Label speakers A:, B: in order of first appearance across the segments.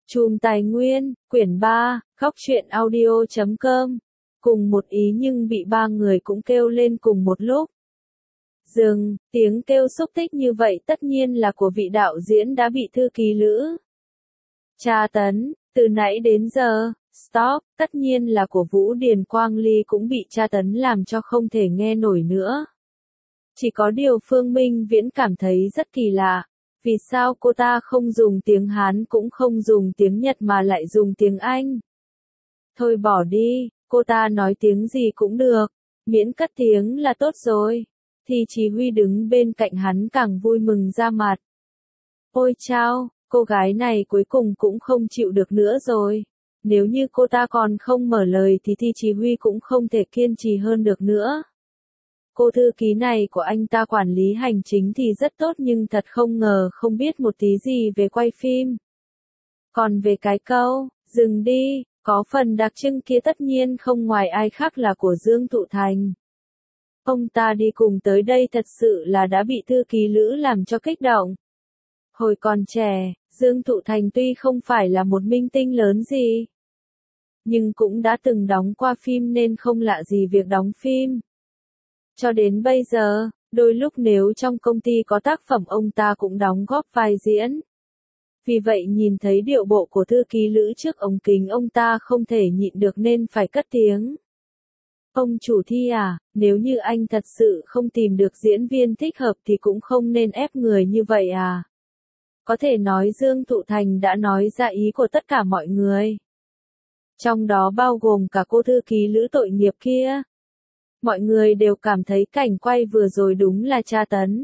A: Chùm Tài Nguyên, quyển 3, Góc truyện audio.com. Cùng một ý nhưng bị ba người cũng kêu lên cùng một lúc. Dừng, tiếng kêu xúc tích như vậy tất nhiên là của vị đạo diễn đã bị thư ký Lữ tra tấn, từ nãy đến giờ, stop, tất nhiên là của Vũ Điền Quang Ly cũng bị tra tấn làm cho không thể nghe nổi nữa. Chỉ có điều Phương Minh Viễn cảm thấy rất kỳ lạ. Vì sao cô ta không dùng tiếng Hán cũng không dùng tiếng Nhật mà lại dùng tiếng Anh? Thôi bỏ đi, cô ta nói tiếng gì cũng được, miễn cất tiếng là tốt rồi. Thì Chí Huy đứng bên cạnh hắn càng vui mừng ra mặt. Ôi chao, cô gái này cuối cùng cũng không chịu được nữa rồi. Nếu như cô ta còn không mở lời thì Thi Chí Huy cũng không thể kiên trì hơn được nữa. Cô thư ký này của anh ta quản lý hành chính thì rất tốt nhưng thật không ngờ không biết một tí gì về quay phim. Còn về cái câu, dừng đi, có phần đặc trưng kia tất nhiên không ngoài ai khác là của Dương Thụ Thành. Ông ta đi cùng tới đây thật sự là đã bị thư ký Lữ làm cho kích động. Hồi còn trẻ, Dương Thụ Thành tuy không phải là một minh tinh lớn gì, nhưng cũng đã từng đóng qua phim nên không lạ gì việc đóng phim. Cho đến bây giờ, đôi lúc nếu trong công ty có tác phẩm ông ta cũng đóng góp vai diễn. Vì vậy nhìn thấy điệu bộ của thư ký Lữ trước ống kính ông ta không thể nhịn được nên phải cất tiếng. Ông chủ Thi à, nếu như anh thật sự không tìm được diễn viên thích hợp thì cũng không nên ép người như vậy à. Có thể nói Dương Thụ Thành đã nói ra ý của tất cả mọi người. Trong đó bao gồm cả cô thư ký Lữ tội nghiệp kia. Mọi người đều cảm thấy cảnh quay vừa rồi đúng là tra tấn.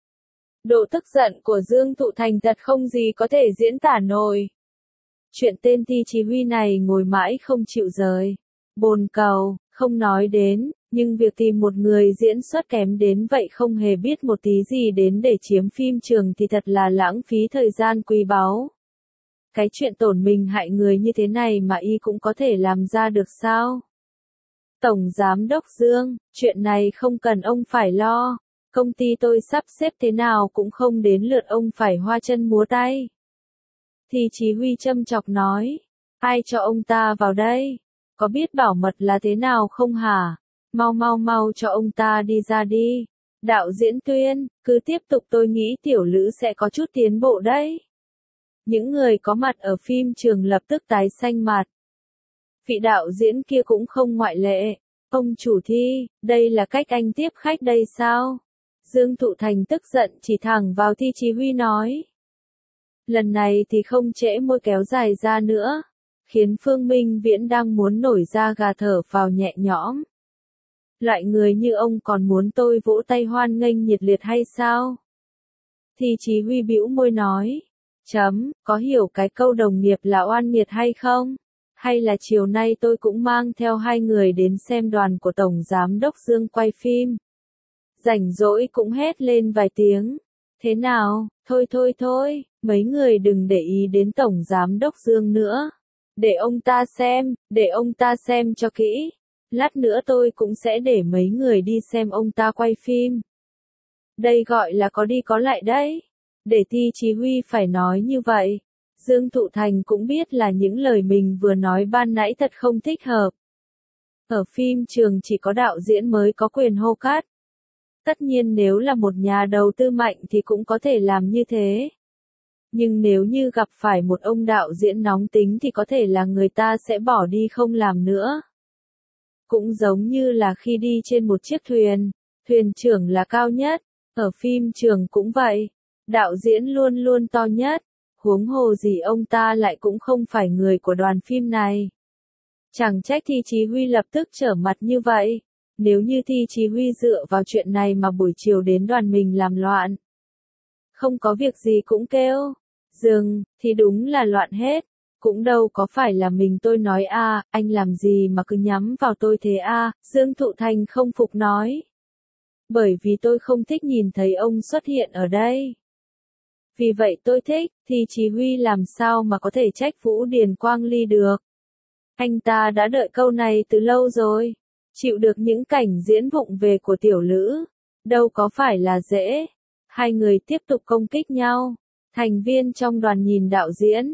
A: Độ tức giận của Dương Thụ Thành thật không gì có thể diễn tả nổi. Chuyện tên Thi Chí Huy này ngồi mãi không chịu rời. Bồn cầu, không nói đến, nhưng việc tìm một người diễn xuất kém đến vậy không hề biết một tí gì đến để chiếm phim trường thì thật là lãng phí thời gian quý báu. Cái chuyện tổn mình hại người như thế này mà y cũng có thể làm ra được sao? Tổng Giám đốc Dương, chuyện này không cần ông phải lo, công ty tôi sắp xếp thế nào cũng không đến lượt ông phải hoa chân múa tay. Thì Chí Huy châm chọc nói, ai cho ông ta vào đây? Có biết bảo mật là thế nào không hả? Mau cho ông ta đi ra đi. Đạo diễn Tuyên, cứ tiếp tục tôi nghĩ tiểu Lữ sẽ có chút tiến bộ đấy. Những người có mặt ở phim trường lập tức tái xanh mặt. Vị đạo diễn kia cũng không ngoại lệ. Ông chủ Thi, đây là cách anh tiếp khách đây sao? Dương Thụ Thành tức giận chỉ thẳng vào Thi Chí Huy nói. Lần này thì không trễ môi kéo dài ra nữa, khiến Phương Minh Viễn đang muốn nổi da gà thở phào nhẹ nhõm. Loại người như ông còn muốn tôi vỗ tay hoan nghênh nhiệt liệt hay sao? Thi Chí Huy bĩu môi nói. Có hiểu cái câu đồng nghiệp là oan nghiệt hay không? Hay là chiều nay tôi cũng mang theo hai người đến xem đoàn của Tổng Giám đốc Dương quay phim. Rảnh rỗi cũng hét lên vài tiếng. Thế nào, thôi, mấy người đừng để ý đến Tổng Giám đốc Dương nữa. Để ông ta xem cho kỹ. Lát nữa tôi cũng sẽ để mấy người đi xem ông ta quay phim. Đây gọi là có đi có lại đấy. Để Thi Chí Huy phải nói như vậy. Dương Thụ Thành cũng biết là những lời mình vừa nói ban nãy thật không thích hợp. Ở phim trường chỉ có đạo diễn mới có quyền hô cắt. Tất nhiên nếu là một nhà đầu tư mạnh thì cũng có thể làm như thế. Nhưng nếu như gặp phải một ông đạo diễn nóng tính thì có thể là người ta sẽ bỏ đi không làm nữa. Cũng giống như là khi đi trên một chiếc thuyền, thuyền trưởng là cao nhất, ở phim trường cũng vậy. Đạo diễn luôn luôn to nhất. Huống hồ gì ông ta lại cũng không phải người của đoàn phim này. Chẳng trách Thi Chí Huy lập tức trở mặt như vậy. Nếu như Thi Chí Huy dựa vào chuyện này mà buổi chiều đến đoàn mình làm loạn. Không có việc gì cũng kêu. Dừng, thì đúng là loạn hết. Cũng đâu có phải là mình tôi nói anh làm gì mà cứ nhắm vào tôi thế Dương Thụ Thành không phục nói. Bởi vì tôi không thích nhìn thấy ông xuất hiện ở đây. Vì vậy tôi thích, thì Chí Huy làm sao mà có thể trách Vũ Điền Quang Ly được. Anh ta đã đợi câu này từ lâu rồi. Chịu được những cảnh diễn vụng về của tiểu Lữ. Đâu có phải là dễ. Hai người tiếp tục công kích nhau. Thành viên trong đoàn nhìn đạo diễn.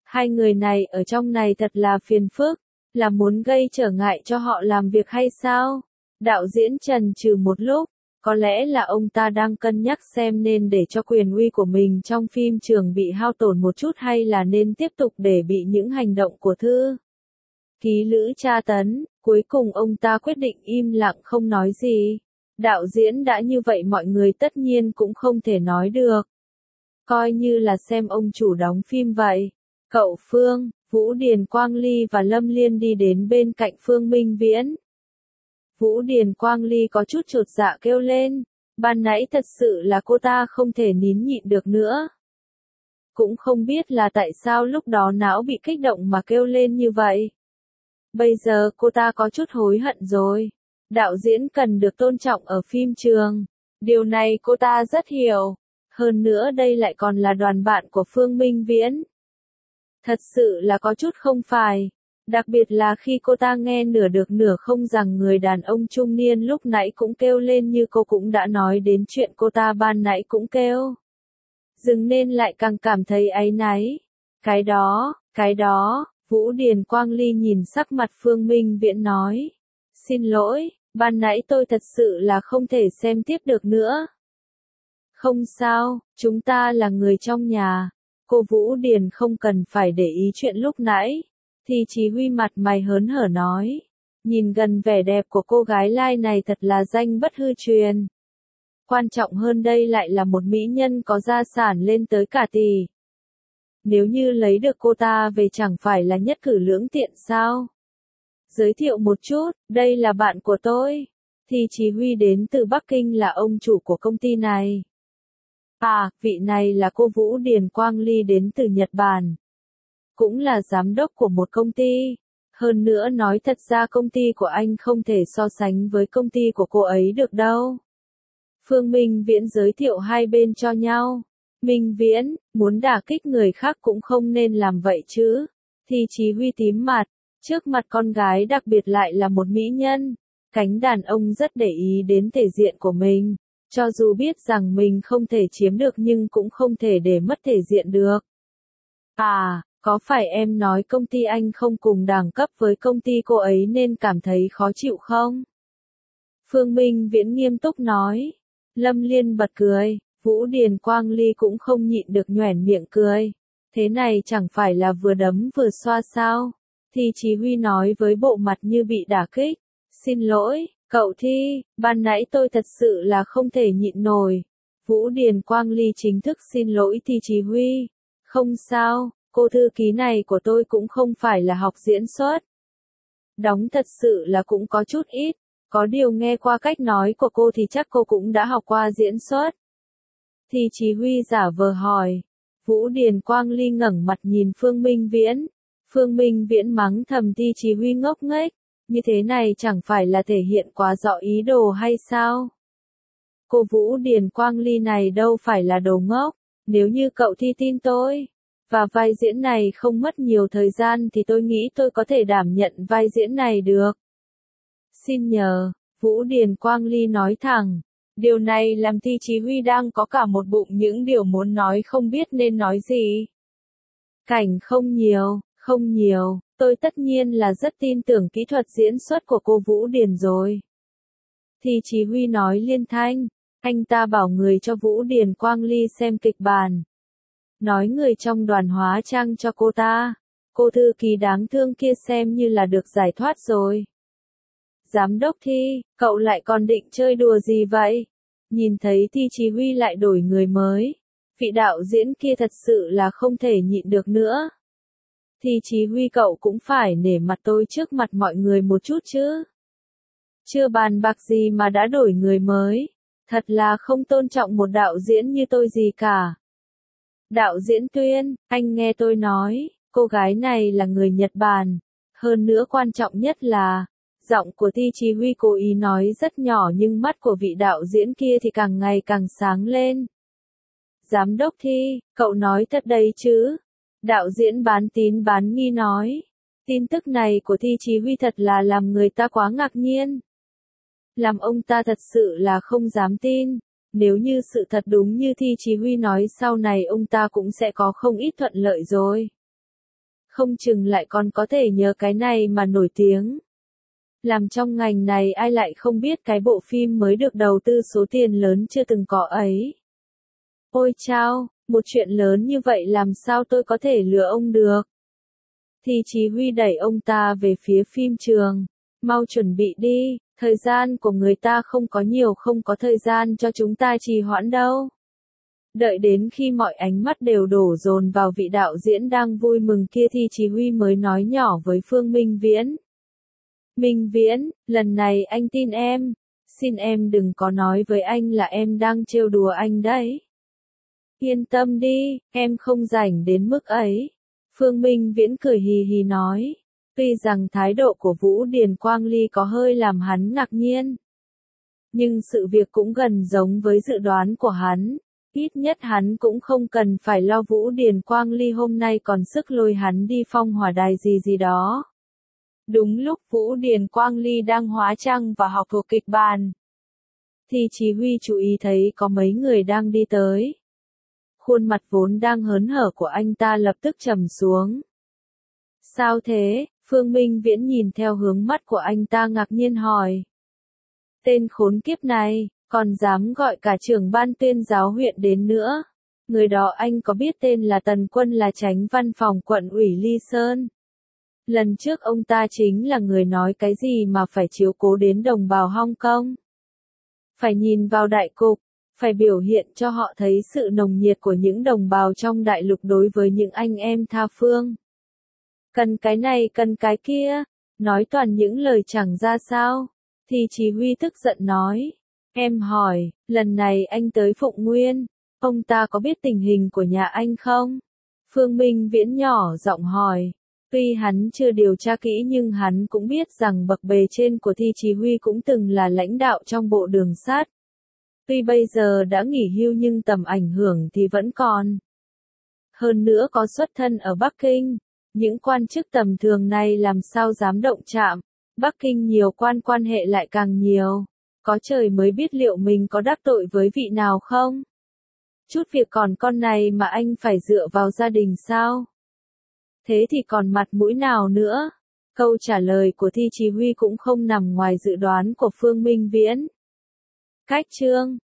A: Hai người này ở trong này thật là phiền phức, là muốn gây trở ngại cho họ làm việc hay sao? Đạo diễn chần chừ một lúc, có lẽ là ông ta đang cân nhắc xem nên để cho quyền uy của mình trong phim trường bị hao tổn một chút hay là nên tiếp tục để bị những hành động của thư ký lữ tra tấn. Cuối cùng ông ta quyết định im lặng không nói gì. Đạo diễn đã như vậy mọi người tất nhiên cũng không thể nói được. Coi như là xem ông chủ đóng phim vậy. Cậu Phương, Vũ Điền Quang Ly và Lâm Liên đi đến bên cạnh Phương Minh Viễn. Vũ Điền Quang Ly có chút chột dạ kêu lên, ban nãy thật sự là cô ta không thể nín nhịn được nữa. Cũng không biết là tại sao lúc đó não bị kích động mà kêu lên như vậy. Bây giờ cô ta có chút hối hận rồi. Đạo diễn cần được tôn trọng ở phim trường. Điều này cô ta rất hiểu. Hơn nữa đây lại còn là đoàn bạn của Phương Minh Viễn. Thật sự là có chút không phải. Đặc biệt là khi cô ta nghe nửa được nửa không rằng người đàn ông trung niên lúc nãy cũng kêu lên như cô cũng đã nói đến chuyện cô ta ban nãy cũng kêu. Dừng nên lại càng cảm thấy áy náy. Cái đó, Vũ Điền Quang Ly nhìn sắc mặt Phương Minh Viễn nói. Xin lỗi, ban nãy tôi thật sự là không thể xem tiếp được nữa. Không sao, chúng ta là người trong nhà. Cô Vũ Điền không cần phải để ý chuyện lúc nãy. Thì Chí Huy mặt mày hớn hở nói. Nhìn gần vẻ đẹp của cô gái lai này thật là danh bất hư truyền. Quan trọng hơn đây lại là một mỹ nhân có gia sản lên tới cả tỷ. Nếu như lấy được cô ta về chẳng phải là nhất cử lưỡng tiện sao? Giới thiệu một chút, đây là bạn của tôi. Thì Chí Huy đến từ Bắc Kinh là ông chủ của công ty này. À, vị này là cô Vũ Điền Quang Ly đến từ Nhật Bản. Cũng là giám đốc của một công ty. Hơn nữa nói thật ra công ty của anh không thể so sánh với công ty của cô ấy được đâu. Phương Minh Viễn giới thiệu hai bên cho nhau. Minh Viễn, muốn đả kích người khác cũng không nên làm vậy chứ. Thì Chí Huy tím mặt, trước mặt con gái đặc biệt lại là một mỹ nhân. Cánh đàn ông rất để ý đến thể diện của mình. Cho dù biết rằng mình không thể chiếm được nhưng cũng không thể để mất thể diện được. À, có phải em nói công ty anh không cùng đẳng cấp với công ty cô ấy nên cảm thấy khó chịu không? Phương Minh Viễn nghiêm túc nói. Lâm Liên bật cười, Vũ Điền Quang Ly cũng không nhịn được nhoẻn miệng cười. Thế này chẳng phải là vừa đấm vừa xoa sao? Thì Chí Huy nói với bộ mặt như bị đả kích. Xin lỗi, cậu Thi, ban nãy tôi thật sự là không thể nhịn nổi. Vũ Điền Quang Ly chính thức xin lỗi Thi Chí Huy. Không sao, cô thư ký này của tôi cũng không phải là học diễn xuất. Đóng thật sự là cũng có chút ít. Có điều nghe qua cách nói của cô thì chắc cô cũng đã học qua diễn xuất. Thì Chí Huy giả vờ hỏi. Vũ Điền Quang Ly ngẩng mặt nhìn Phương Minh Viễn. Phương Minh Viễn mắng thầm Thi Chí Huy ngốc nghếch. Như thế này chẳng phải là thể hiện quá rõ ý đồ hay sao? Cô Vũ Điền Quang Ly này đâu phải là đồ ngốc. Nếu như cậu Thi tin tôi, và vai diễn này không mất nhiều thời gian thì tôi nghĩ tôi có thể đảm nhận vai diễn này được. Xin nhờ, Vũ Điền Quang Ly nói thẳng. Điều này làm Thi Chí Huy đang có cả một bụng những điều muốn nói không biết nên nói gì. Cảnh không nhiều, tôi tất nhiên là rất tin tưởng kỹ thuật diễn xuất của cô Vũ Điền rồi. Thi Chí Huy nói liên thanh, anh ta bảo người cho Vũ Điền Quang Ly xem kịch bản. Nói người trong đoàn hóa trang cho cô ta. Cô thư ký đáng thương kia xem như là được giải thoát rồi. Giám đốc Thi, cậu lại còn định chơi đùa gì vậy? Nhìn thấy Thi Chí Huy lại đổi người mới. Vị đạo diễn kia thật sự là không thể nhịn được nữa. Thi Chí Huy cậu cũng phải nể mặt tôi trước mặt mọi người một chút chứ. Chưa bàn bạc gì mà đã đổi người mới. Thật là không tôn trọng một đạo diễn như tôi gì cả. Đạo diễn Tuyên, anh nghe tôi nói, cô gái này là người Nhật Bản. Hơn nữa quan trọng nhất là, giọng của Thi Chí Huy cố ý nói rất nhỏ nhưng mắt của vị đạo diễn kia thì càng ngày càng sáng lên. Giám đốc Thi, cậu nói thật đấy chứ? Đạo diễn bán tín bán nghi nói. Tin tức này của Thi Chí Huy thật là làm người ta quá ngạc nhiên. Làm ông ta thật sự là không dám tin. Nếu như sự thật đúng như Thi Chí Huy nói sau này ông ta cũng sẽ có không ít thuận lợi rồi. không chừng lại còn có thể nhờ cái này mà nổi tiếng. Làm trong ngành này ai lại không biết cái bộ phim mới được đầu tư số tiền lớn chưa từng có ấy. Ôi chao, một chuyện lớn như vậy làm sao tôi có thể lừa ông được. Thì Chí Huy đẩy ông ta về phía phim trường. Mau chuẩn bị đi, thời gian của người ta không có nhiều, không có thời gian cho chúng ta trì hoãn đâu. Đợi đến khi mọi ánh mắt đều đổ dồn vào vị đạo diễn đang vui mừng kia thì Chí Huy mới nói nhỏ với Phương Minh Viễn. Minh Viễn, lần này anh tin em. Xin em đừng có nói với anh là em đang trêu đùa anh đấy. Yên tâm đi, em không rảnh đến mức ấy. Phương Minh Viễn cười hì hì nói. Tuy rằng thái độ của Vũ Điền Quang Ly có hơi làm hắn ngạc nhiên. Nhưng sự việc cũng gần giống với dự đoán của hắn. Ít nhất hắn cũng không cần phải lo Vũ Điền Quang Ly hôm nay còn sức lôi hắn đi phong hỏa đài gì đó. Đúng lúc Vũ Điền Quang Ly đang hóa trang và học thuộc kịch bản, thì Chí Huy chú ý thấy có mấy người đang đi tới. Khuôn mặt vốn đang hớn hở của anh ta lập tức trầm xuống. Sao thế? Phương Minh Viễn nhìn theo hướng mắt của anh ta ngạc nhiên hỏi. Tên khốn kiếp này, còn dám gọi cả trưởng ban tuyên giáo huyện đến nữa. Người đó anh có biết tên là Tần Quân, là chánh văn phòng quận ủy Ly Sơn. Lần trước ông ta chính là người nói cái gì mà phải chiếu cố đến đồng bào Hong Kong. Phải nhìn vào đại cục, phải biểu hiện cho họ thấy sự nồng nhiệt của những đồng bào trong đại lục đối với những anh em tha phương. Cần cái này cần cái kia, nói toàn những lời chẳng ra sao. Thì Chí Huy tức giận nói. Em hỏi, lần này anh tới Phụng Nguyên, ông ta có biết tình hình của nhà anh không? Phương Minh Viễn nhỏ giọng hỏi. Tuy hắn chưa điều tra kỹ nhưng hắn cũng biết rằng bậc bề trên của Thi Chí Huy cũng từng là lãnh đạo trong bộ đường sắt. Tuy bây giờ đã nghỉ hưu nhưng tầm ảnh hưởng thì vẫn còn. Hơn nữa có xuất thân ở Bắc Kinh, những quan chức tầm thường này làm sao dám động chạm. Bắc Kinh nhiều quan hệ lại càng nhiều. Có trời mới biết liệu mình có đắc tội với vị nào không? Chút việc còn con này mà anh phải dựa vào gia đình sao? Thế thì còn mặt mũi nào nữa? Câu trả lời của Thi Chí Huy cũng không nằm ngoài dự đoán của Phương Minh Viễn. Cách chương